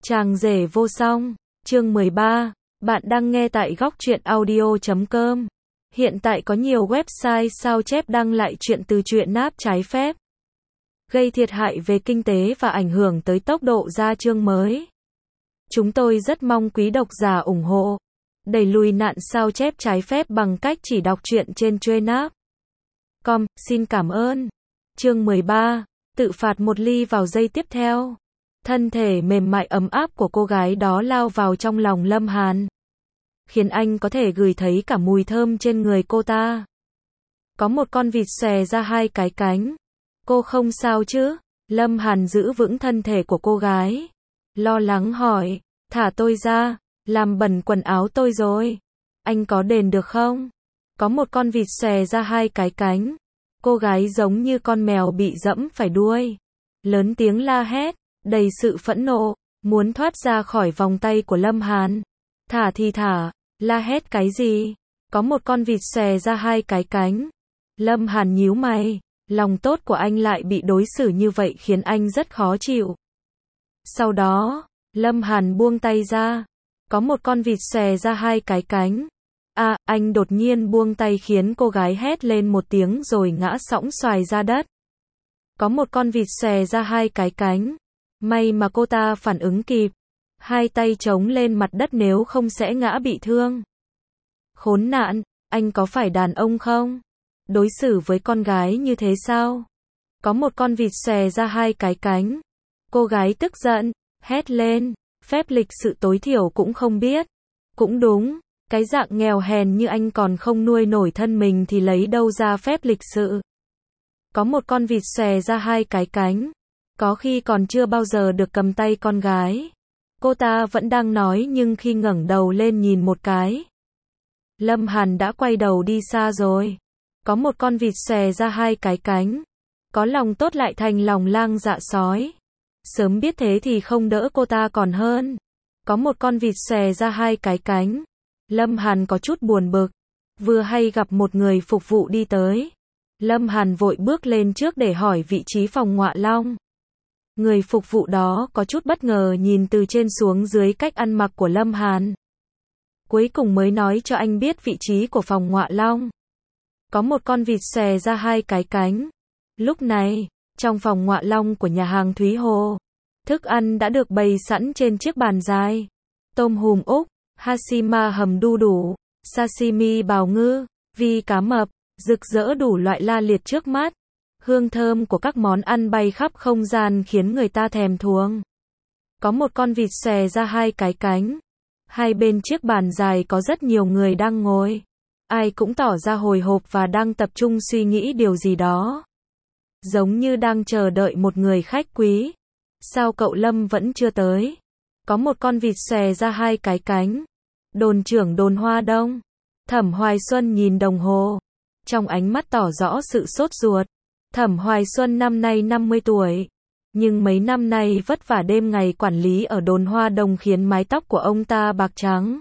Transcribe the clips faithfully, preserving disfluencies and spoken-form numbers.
Chàng rể vô song, chương mười ba, bạn đang nghe tại góc truyện audio chấm com. Hiện tại có nhiều website sao chép đăng lại chuyện từ truyện náp trái phép, gây thiệt hại về kinh tế và ảnh hưởng tới tốc độ ra chương mới. Chúng tôi rất mong quý độc giả ủng hộ, đẩy lùi nạn sao chép trái phép bằng cách chỉ đọc truyện trên Trainap chấm com. Xin cảm ơn. Chương mười ba, tự phạt một ly vào giây tiếp theo. Thân thể mềm mại ấm áp của cô gái đó lao vào trong lòng Lâm Hàn, khiến anh có thể ngửi thấy cả mùi thơm trên người cô ta. Có một con vịt xòe ra hai cái cánh. Cô không sao chứ? Lâm Hàn giữ vững thân thể của cô gái, lo lắng hỏi. Thả tôi ra, làm bẩn quần áo tôi rồi. Anh có đền được không? Có một con vịt xòe ra hai cái cánh. Cô gái giống như con mèo bị dẫm phải đuôi, lớn tiếng la hét, đầy sự phẫn nộ, muốn thoát ra khỏi vòng tay của Lâm Hàn. Thả thì thả, la hét cái gì? Có một con vịt xòe ra hai cái cánh. Lâm Hàn nhíu mày, lòng tốt của anh lại bị đối xử như vậy khiến anh rất khó chịu. Sau đó, Lâm Hàn buông tay ra. Có một con vịt xòe ra hai cái cánh. À, anh đột nhiên buông tay khiến cô gái hét lên một tiếng rồi ngã sõng xoài ra đất. Có một con vịt xòe ra hai cái cánh. May mà cô ta phản ứng kịp, hai tay chống lên mặt đất nếu không sẽ ngã bị thương. Khốn nạn, anh có phải đàn ông không? Đối xử với con gái như thế sao? Có một con vịt xòe ra hai cái cánh. Cô gái tức giận, hét lên, phép lịch sự tối thiểu cũng không biết. Cũng đúng, cái dạng nghèo hèn như anh còn không nuôi nổi thân mình thì lấy đâu ra phép lịch sự. Có một con vịt xòe ra hai cái cánh. Có khi còn chưa bao giờ được cầm tay con gái. Cô ta vẫn đang nói nhưng khi ngẩng đầu lên nhìn một cái, Lâm Hàn đã quay đầu đi xa rồi. Có một con vịt xòe ra hai cái cánh. Có lòng tốt lại thành lòng lang dạ sói. Sớm biết thế thì không đỡ cô ta còn hơn. Có một con vịt xòe ra hai cái cánh. Lâm Hàn có chút buồn bực. Vừa hay gặp một người phục vụ đi tới. Lâm Hàn vội bước lên trước để hỏi vị trí phòng ngọa long. Người phục vụ đó có chút bất ngờ nhìn từ trên xuống dưới cách ăn mặc của Lâm Hàn. Cuối cùng mới nói cho anh biết vị trí của phòng ngọa long. Có một con vịt xòe ra hai cái cánh. Lúc này, trong phòng ngọa long của nhà hàng Thúy Hồ, thức ăn đã được bày sẵn trên chiếc bàn dài. Tôm hùm Úc, hashima hầm đu đủ, sashimi bào ngư, vi cá mập, rực rỡ đủ loại la liệt trước mắt. Hương thơm của các món ăn bay khắp không gian khiến người ta thèm thuồng. Có một con vịt xòe ra hai cái cánh. Hai bên chiếc bàn dài có rất nhiều người đang ngồi. Ai cũng tỏ ra hồi hộp và đang tập trung suy nghĩ điều gì đó. Giống như đang chờ đợi một người khách quý. Sao cậu Lâm vẫn chưa tới? Có một con vịt xòe ra hai cái cánh. Đồn trưởng đồn Hoa Đông. Thẩm Hoài Xuân nhìn đồng hồ, trong ánh mắt tỏ rõ sự sốt ruột. Thẩm Hoài Xuân năm nay năm mươi tuổi, nhưng mấy năm nay vất vả đêm ngày quản lý ở đồn Hoa Đông khiến mái tóc của ông ta bạc trắng.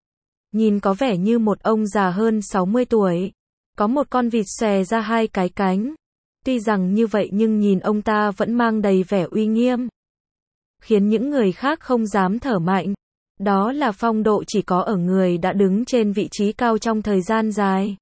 Nhìn có vẻ như một ông già hơn sáu mươi tuổi. Có một con vịt xòe ra hai cái cánh. Tuy rằng như vậy nhưng nhìn ông ta vẫn mang đầy vẻ uy nghiêm, khiến những người khác không dám thở mạnh. Đó là phong độ chỉ có ở người đã đứng trên vị trí cao trong thời gian dài.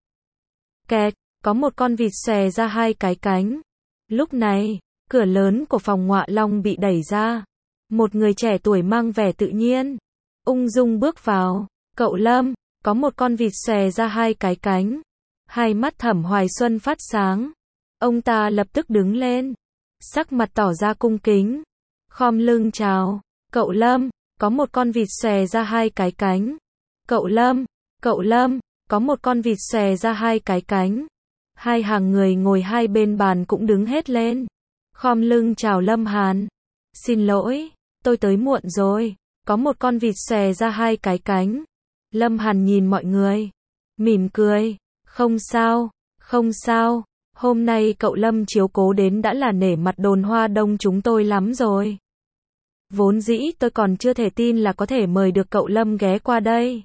Kẹt. Có một con vịt xòe ra hai cái cánh. Lúc này, cửa lớn của phòng ngọa long bị đẩy ra. Một người trẻ tuổi mang vẻ tự nhiên, ung dung bước vào. Cậu Lâm. Có một con vịt xòe ra hai cái cánh. Hai mắt Thẩm Hoài Xuân phát sáng. Ông ta lập tức đứng lên, sắc mặt tỏ ra cung kính, khom lưng chào. Cậu Lâm. Có một con vịt xòe ra hai cái cánh. Cậu Lâm. Cậu Lâm. Có một con vịt xòe ra hai cái cánh. Hai hàng người ngồi hai bên bàn cũng đứng hết lên, khom lưng chào Lâm Hàn. Xin lỗi, tôi tới muộn rồi. Có một con vịt xòe ra hai cái cánh. Lâm Hàn nhìn mọi người, mỉm cười. Không sao, không sao. Hôm nay cậu Lâm chiếu cố đến đã là nể mặt đồn Hoa Đông chúng tôi lắm rồi. Vốn dĩ tôi còn chưa thể tin là có thể mời được cậu Lâm ghé qua đây.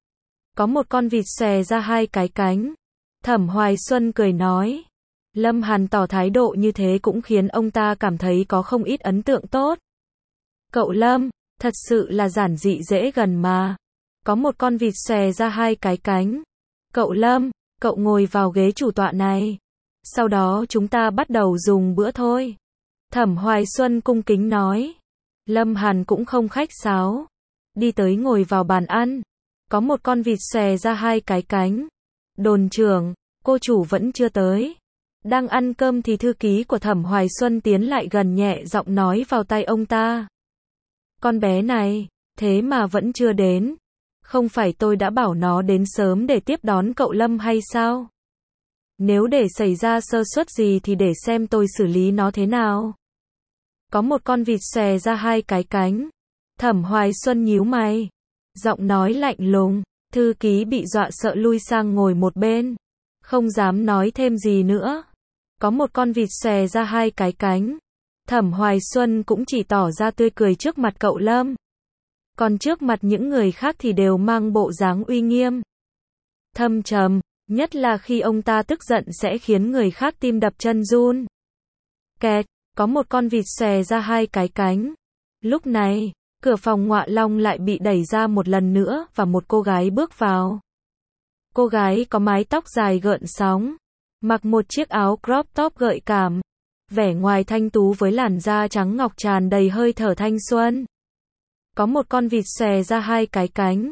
Có một con vịt xòe ra hai cái cánh. Thẩm Hoài Xuân cười nói. Lâm Hàn tỏ thái độ như thế cũng khiến ông ta cảm thấy có không ít ấn tượng tốt. Cậu Lâm, Thật sự là giản dị dễ gần mà. Có một con vịt xòe ra hai cái cánh. Cậu Lâm, cậu ngồi vào ghế chủ tọa này. Sau đó chúng ta bắt đầu dùng bữa thôi. Thẩm Hoài Xuân cung kính nói. Lâm Hàn cũng không khách sáo. Đi tới ngồi vào bàn ăn. Có một con vịt xòe ra hai cái cánh. Đồn trưởng, cô chủ vẫn chưa tới. Đang ăn cơm thì thư ký của Thẩm Hoài Xuân tiến lại gần nhẹ giọng nói vào tai ông ta. Con bé này, thế mà vẫn chưa đến. Không phải tôi đã bảo nó đến sớm để tiếp đón cậu Lâm hay sao? Nếu để xảy ra sơ suất gì thì để xem tôi xử lý nó thế nào. Có một con vịt xòe ra hai cái cánh. Thẩm Hoài Xuân nhíu mày. Giọng nói lạnh lùng. Thư ký bị dọa sợ lui sang ngồi một bên. Không dám nói thêm gì nữa. Có một con vịt xòe ra hai cái cánh. Thẩm Hoài Xuân cũng chỉ tỏ ra tươi cười trước mặt cậu Lâm. Còn trước mặt những người khác thì đều mang bộ dáng uy nghiêm. Thâm trầm, nhất là khi ông ta tức giận sẽ khiến người khác tim đập chân run. Kẹt, có một con vịt xòe ra hai cái cánh. Lúc này, cửa phòng Ngọa Long lại bị đẩy ra một lần nữa và một cô gái bước vào. Cô gái có mái tóc dài gợn sóng, mặc một chiếc áo crop top gợi cảm, vẻ ngoài thanh tú với làn da trắng ngọc tràn đầy hơi thở thanh xuân. Có một con vịt xòe ra hai cái cánh.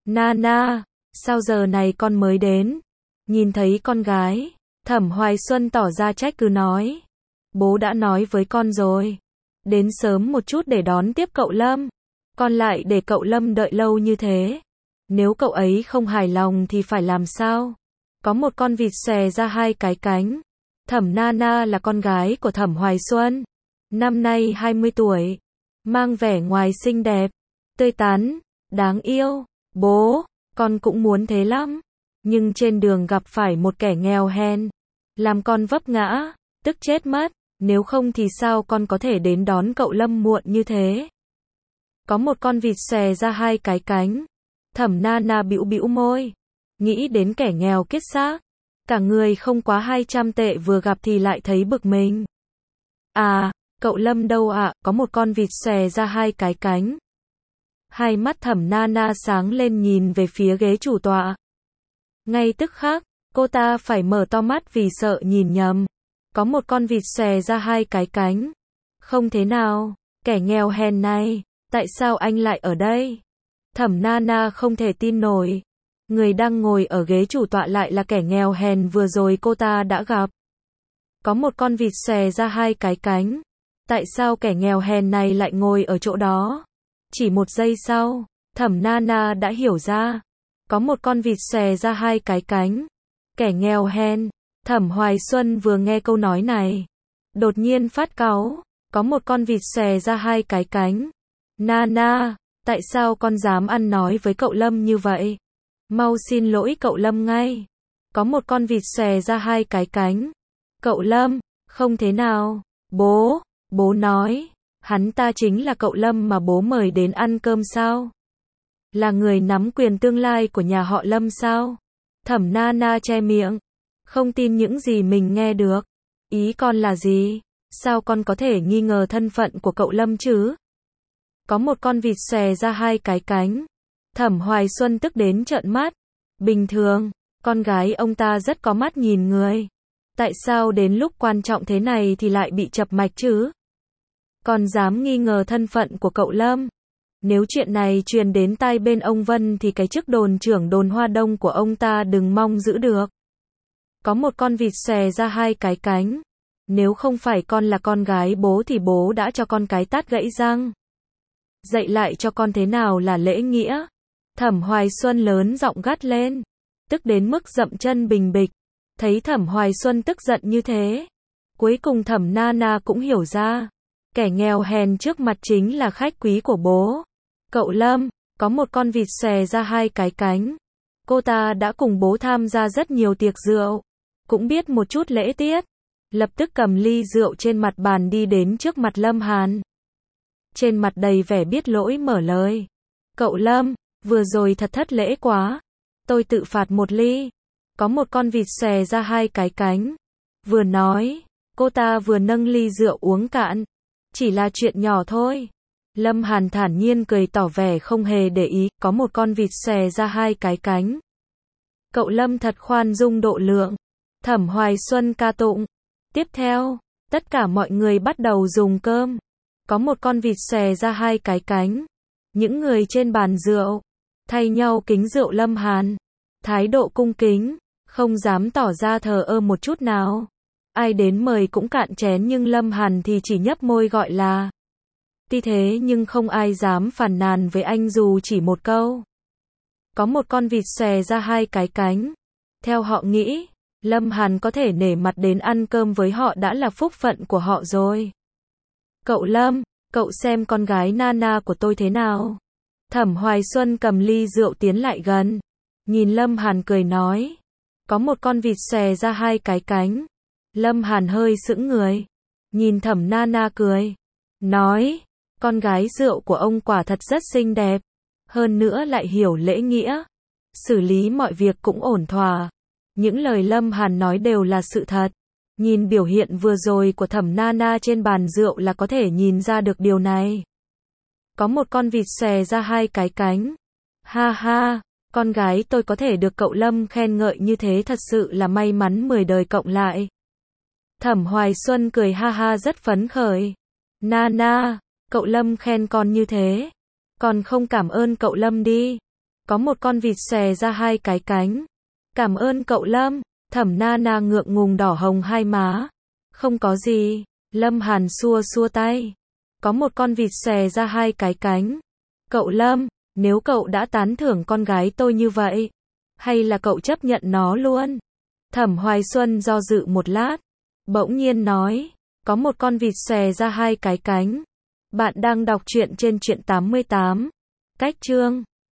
Nana, sao giờ này con mới đến? Nhìn thấy con gái, Thẩm Hoài Xuân tỏ ra trách cứ nói. Bố đã nói với con rồi. Đến sớm một chút để đón tiếp cậu Lâm. Con lại để cậu Lâm đợi lâu như thế. Nếu cậu ấy không hài lòng thì phải làm sao? Có một con vịt xòe ra hai cái cánh. Thẩm Nana là con gái của Thẩm Hoài Xuân. Năm nay hai mươi tuổi. Mang vẻ ngoài xinh đẹp, tươi tắn, đáng yêu. Bố, con cũng muốn thế lắm. Nhưng trên đường gặp phải một kẻ nghèo hèn. Làm con vấp ngã, tức chết mất. Nếu không thì sao con có thể đến đón cậu Lâm muộn như thế? Có một con vịt xòe ra hai cái cánh. Thẩm Nana bĩu bĩu môi. Nghĩ đến kẻ nghèo kiết xác. Cả người không quá hai trăm tệ vừa gặp thì lại thấy bực mình. À, cậu Lâm đâu ạ? À? Có một con vịt xòe ra hai cái cánh. Hai mắt Thẩm Nana sáng lên nhìn về phía ghế chủ tọa. Ngay tức khắc, cô ta phải mở to mắt vì sợ nhìn nhầm. Có một con vịt xòe ra hai cái cánh. Không thế nào, kẻ nghèo hèn này, tại sao anh lại ở đây? Thẩm Nana không thể tin nổi. Người đang ngồi ở ghế chủ tọa lại là kẻ nghèo hèn vừa rồi cô ta đã gặp. Có một con vịt xòe ra hai cái cánh. Tại sao kẻ nghèo hèn này lại ngồi ở chỗ đó? Chỉ một giây sau, Thẩm Nana đã hiểu ra. Có một con vịt xòe ra hai cái cánh. Kẻ nghèo hèn. Thẩm Hoài Xuân vừa nghe câu nói này, đột nhiên phát cáu. Có một con vịt xòe ra hai cái cánh. Nana, tại sao con dám ăn nói với cậu Lâm như vậy? Mau xin lỗi cậu Lâm ngay. Có một con vịt xòe ra hai cái cánh. Cậu Lâm, không thế nào. Bố, bố nói, hắn ta chính là cậu Lâm mà bố mời đến ăn cơm sao? Là người nắm quyền tương lai của nhà họ Lâm sao? Thẩm Nana che miệng. Không tin những gì mình nghe được. Ý con là gì? Sao con có thể nghi ngờ thân phận của cậu Lâm chứ? Có một con vịt xòe ra hai cái cánh. Thẩm Hoài Xuân tức đến trợn mắt. Bình thường, con gái ông ta rất có mắt nhìn người. Tại sao đến lúc quan trọng thế này thì lại bị chập mạch chứ? Còn dám nghi ngờ thân phận của cậu Lâm. Nếu chuyện này truyền đến tai bên ông Vân thì cái chức đồn trưởng đồn Hoa Đông của ông ta đừng mong giữ được. Có một con vịt xòe ra hai cái cánh. Nếu không phải con là con gái bố thì bố đã cho con cái tát gãy răng. Dạy lại cho con thế nào là lễ nghĩa. Thẩm Hoài Xuân lớn giọng gắt lên. Tức đến mức dậm chân bình bịch. Thấy Thẩm Hoài Xuân tức giận như thế. Cuối cùng Thẩm Nana cũng hiểu ra. Kẻ nghèo hèn trước mặt chính là khách quý của bố. Cậu Lâm, có một con vịt xòe ra hai cái cánh. Cô ta đã cùng bố tham gia rất nhiều tiệc rượu. Cũng biết một chút lễ tiết. Lập tức cầm ly rượu trên mặt bàn đi đến trước mặt Lâm Hàn. Trên mặt đầy vẻ biết lỗi mở lời. Cậu Lâm, vừa rồi thật thất lễ quá. Tôi tự phạt một ly. Có một con vịt xòe ra hai cái cánh. Vừa nói, cô ta vừa nâng ly rượu uống cạn. Chỉ là chuyện nhỏ thôi. Lâm Hàn thản nhiên cười tỏ vẻ không hề để ý, có một con vịt xòe ra hai cái cánh. Cậu Lâm thật khoan dung độ lượng. Thẩm Hoài Xuân ca tụng. Tiếp theo, tất cả mọi người bắt đầu dùng cơm. Có một con vịt xòe ra hai cái cánh. Những người trên bàn rượu thay nhau kính rượu Lâm Hàn. Thái độ cung kính, không dám tỏ ra thờ ơ một chút nào. Ai đến mời cũng cạn chén nhưng Lâm Hàn thì chỉ nhấp môi gọi là. Tuy thế nhưng không ai dám phàn nàn với anh dù chỉ một câu. Có một con vịt xòe ra hai cái cánh. Theo họ nghĩ, Lâm Hàn có thể nể mặt đến ăn cơm với họ đã là phúc phận của họ rồi. Cậu Lâm, cậu xem con gái Nana của tôi thế nào? Thẩm Hoài Xuân cầm ly rượu tiến lại gần. Nhìn Lâm Hàn cười nói. Có một con vịt xòe ra hai cái cánh. Lâm Hàn hơi sững người. Nhìn Thẩm Nana cười. Nói, con gái rượu của ông quả thật rất xinh đẹp. Hơn nữa lại hiểu lễ nghĩa. Xử lý mọi việc cũng ổn thỏa. Những lời Lâm Hàn nói đều là sự thật. Nhìn biểu hiện vừa rồi của Thẩm Nana trên bàn rượu là có thể nhìn ra được điều này. Có một con vịt xòe ra hai cái cánh. Ha ha, con gái tôi có thể được cậu Lâm khen ngợi như thế thật sự là may mắn mười đời cộng lại. Thẩm Hoài Xuân cười ha ha rất phấn khởi. Nana, cậu Lâm khen con như thế. Còn không cảm ơn cậu Lâm đi. Có một con vịt xòe ra hai cái cánh. Cảm ơn cậu Lâm. Thẩm Nana ngượng ngùng đỏ hồng hai má. Không có gì. Lâm Hàn xua xua tay. Có một con vịt xòe ra hai cái cánh. Cậu Lâm, nếu cậu đã tán thưởng con gái tôi như vậy, hay là cậu chấp nhận nó luôn? Thẩm Hoài Xuân do dự một lát, bỗng nhiên nói, có một con vịt xòe ra hai cái cánh. Bạn đang đọc truyện trên truyện tám mươi tám. Cách chương